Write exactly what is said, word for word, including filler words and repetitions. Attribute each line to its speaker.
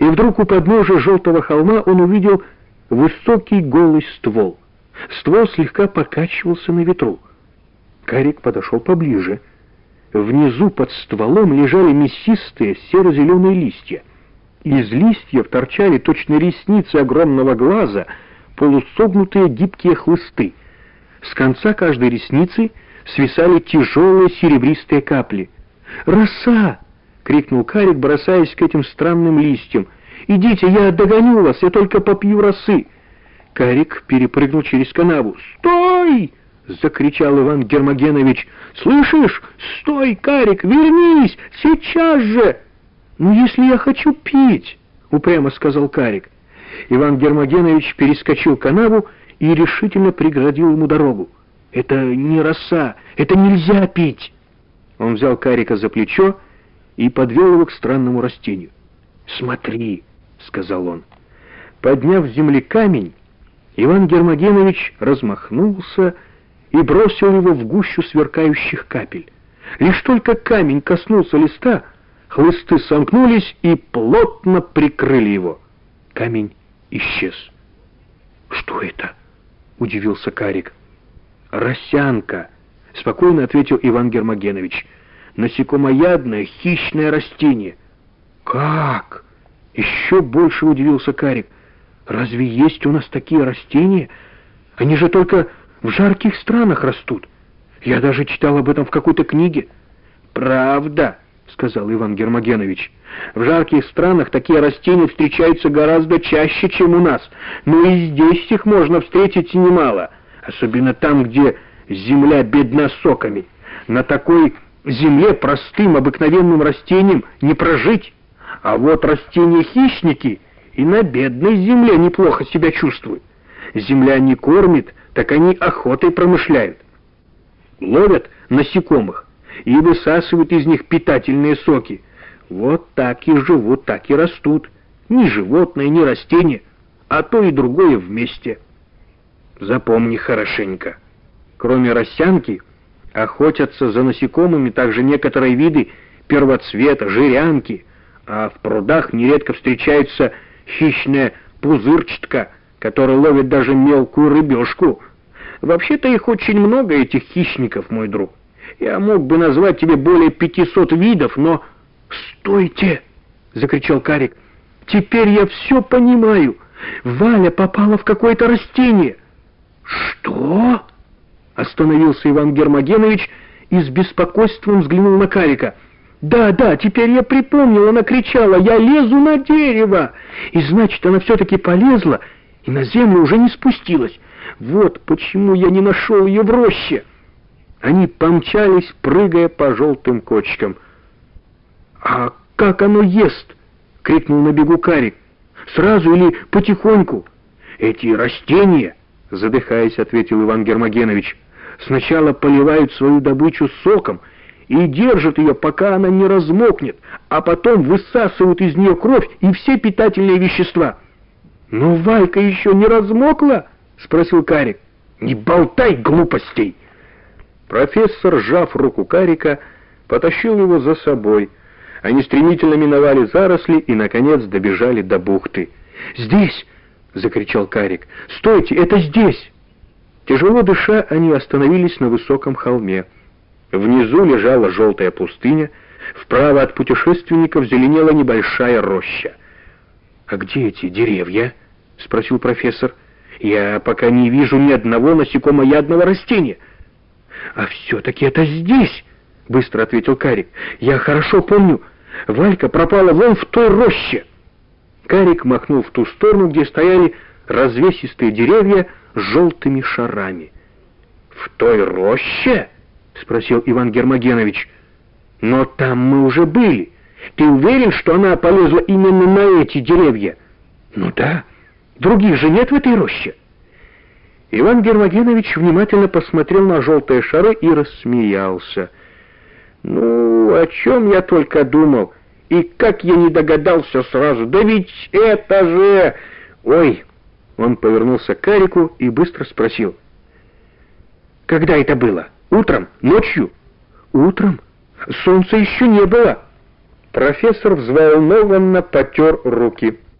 Speaker 1: И вдруг у подножия желтого холма он увидел высокий голый ствол. Ствол слегка покачивался на ветру. Карик подошел поближе. Внизу под стволом лежали мясистые серо-зеленые листья. Из листьев торчали точно ресницы огромного глаза полусогнутые гибкие хлысты. С конца каждой ресницы свисали тяжелые серебристые капли. «Роса!» — крикнул Карик, бросаясь к этим странным листьям. «Идите, я догоню вас, я только попью росы!» Карик перепрыгнул через канаву. «Стой!» — закричал Иван Гермогенович. «Слышишь? Стой, Карик, вернись! Сейчас же!» «Ну, если я хочу пить!» — упрямо сказал Карик. Иван Гермогенович перескочил канаву и решительно преградил ему дорогу. «Это не роса, это нельзя пить!» Он взял Карика за плечо и подвел его к странному растению. «Смотри!» — сказал он. Подняв с земли камень, Иван Гермогенович размахнулся и бросил его в гущу сверкающих капель. Лишь только камень коснулся листа, хлысты сомкнулись и плотно прикрыли его. Камень исчез. «Что это?» — удивился Карик. «Росянка», — спокойно ответил Иван Гермогенович. «Насекомоядное хищное растение». «Как?» — еще больше удивился Карик. «Разве есть у нас такие растения? Они же только в жарких странах растут. Я даже читал об этом в какой-то книге». «Правда», — сказал Иван Гермогенович. «В жарких странах такие растения встречаются гораздо чаще, чем у нас, но и здесь их можно встретить немало, особенно там, где земля бедна соками. На такой земле простым обыкновенным растениям не прожить, а вот растения-хищники и на бедной земле неплохо себя чувствуют. Земля не кормит, так они охотой промышляют. Ловят насекомых и высасывают из них питательные соки. Вот так и живут, так и растут. Ни животное, ни растение, а то и другое вместе. Запомни хорошенько. Кроме росянки, охотятся за насекомыми также некоторые виды первоцвета, жирянки, а в прудах нередко встречается хищная пузырчатка, которая ловит даже мелкую рыбешку. Вообще-то их очень много, этих хищников, мой друг. Я мог бы назвать тебе более пятисот видов, но... «Стойте!» — закричал Карик. «Теперь я все понимаю. Валя попала в какое-то растение». «Что?» — остановился Иван Гермогенович и с беспокойством взглянул на Карика. «Да, да, теперь я припомнил, она кричала: я лезу на дерево!» И значит, она все-таки полезла и на землю уже не спустилась. Вот почему я не нашел ее в роще. Они помчались, прыгая по желтым кочкам. «А как оно ест?» — крикнул на бегу Карик. «Сразу или потихоньку?» «Эти растения, — задыхаясь, ответил Иван Гермогенович, — сначала поливают свою добычу соком и держат ее, пока она не размокнет, а потом высасывают из нее кровь и все питательные вещества». «Но Валька еще не размокла?» — спросил Карик. «Не болтай глупостей!» Профессор, сжав руку Карика, потащил его за собой. Они стремительно миновали заросли и, наконец, добежали до бухты. «Здесь!» — закричал Карик. «Стойте, это здесь!» Тяжело дыша, они остановились на высоком холме. Внизу лежала желтая пустыня, вправо от путешественников зеленела небольшая роща. «А где эти деревья?» — спросил профессор. «Я пока не вижу ни одного насекомоядного растения». «А все-таки это здесь!» — быстро ответил Карик. «Я хорошо помню, Валька пропала вон в той роще». Карик махнул в ту сторону, где стояли развесистые деревья с желтыми шарами. «В той роще?» — спросил Иван Гермогенович. «Но там мы уже были. Ты уверен, что она полезла именно на эти деревья?» «Ну да. Других же нет в этой роще». Иван Гермогенович внимательно посмотрел на желтые шары и рассмеялся. «Ну, о чем я только думал, и как я не догадался сразу, да ведь это же... Ой!» Он повернулся к Карику и быстро спросил. «Когда это было? Утром? Ночью?» «Утром? Солнца еще не было». Профессор взволнованно потер руки.